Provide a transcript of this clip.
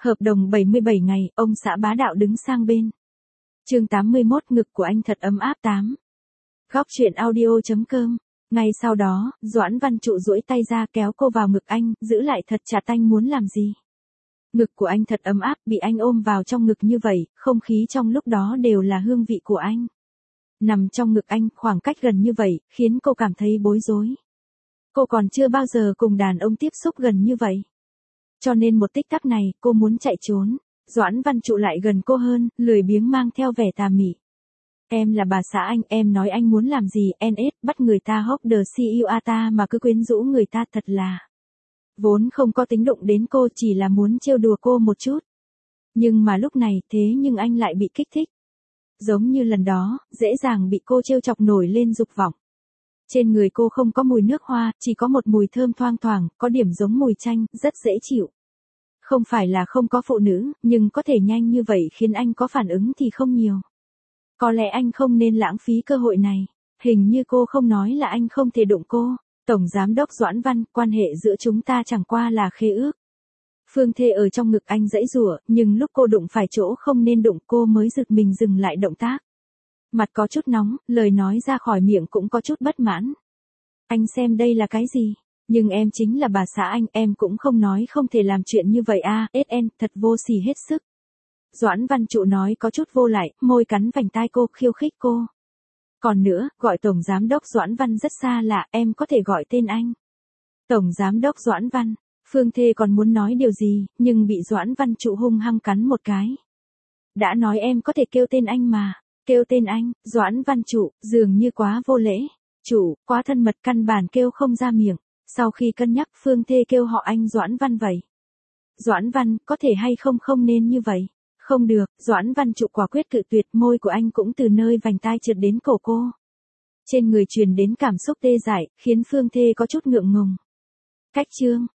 Hợp đồng 77 ngày, ông xã bá đạo đứng sang bên. Chương 81, ngực của anh thật ấm áp 8. Góc truyện audio.com. Ngay sau đó, Doãn Văn Trụ duỗi tay ra kéo cô vào ngực anh, giữ lại thật chặt. Anh muốn làm gì? Ngực của anh thật ấm áp, bị anh ôm vào trong ngực như vậy, không khí trong lúc đó đều là hương vị của anh. Nằm trong ngực anh, khoảng cách gần như vậy, khiến cô cảm thấy bối rối. Cô còn chưa bao giờ cùng đàn ông tiếp xúc gần như vậy. Cho nên một tích tắc này, cô muốn chạy trốn. Doãn Văn Trụ lại gần cô hơn, lười biếng mang theo vẻ tà mị. Em là bà xã anh, em nói anh muốn làm gì, NS, bắt người ta hốc the CUATA mà cứ quyến rũ người ta thật là. Vốn không có tính đụng đến cô, chỉ là muốn trêu đùa cô một chút. Nhưng mà lúc này, thế nhưng anh lại bị kích thích. Giống như lần đó, dễ dàng bị cô trêu chọc nổi lên dục vọng. Trên người cô không có mùi nước hoa, chỉ có một mùi thơm thoang thoảng, có điểm giống mùi chanh, rất dễ chịu. Không phải là không có phụ nữ, nhưng có thể nhanh như vậy khiến anh có phản ứng thì không nhiều. Có lẽ anh không nên lãng phí cơ hội này. Hình như cô không nói là anh không thể đụng cô. Tổng Giám đốc Doãn Văn, quan hệ giữa chúng ta chẳng qua là khế ước. Phương Thê ở trong ngực anh giãy giụa, nhưng lúc cô đụng phải chỗ không nên đụng cô mới giật mình dừng lại động tác. Mặt có chút nóng, lời nói ra khỏi miệng cũng có chút bất mãn. Anh xem đây là cái gì? Nhưng em chính là bà xã anh, em cũng không nói không thể làm chuyện như vậy à, SN, thật vô sỉ hết sức. Doãn Văn Trụ nói có chút vô lại, môi cắn vành tai cô, khiêu khích cô. Còn nữa, gọi Tổng Giám đốc Doãn Văn rất xa lạ, em có thể gọi tên anh. Tổng Giám đốc Doãn Văn, Phương Thê còn muốn nói điều gì, nhưng bị Doãn Văn Trụ hung hăng cắn một cái. Đã nói em có thể kêu tên anh mà, kêu tên anh, Doãn Văn Trụ, dường như quá vô lễ. Trụ, quá thân mật căn bản kêu không ra miệng. Sau khi cân nhắc Phương Thê kêu họ anh Doãn Văn vậy. Doãn Văn, có thể hay không nên như vậy. Không được, Doãn Văn Trụ quả quyết cự tuyệt, môi của anh cũng từ nơi vành tai trượt đến cổ cô. Trên người truyền đến cảm xúc tê dại, khiến Phương Thê có chút ngượng ngùng. Cách chương.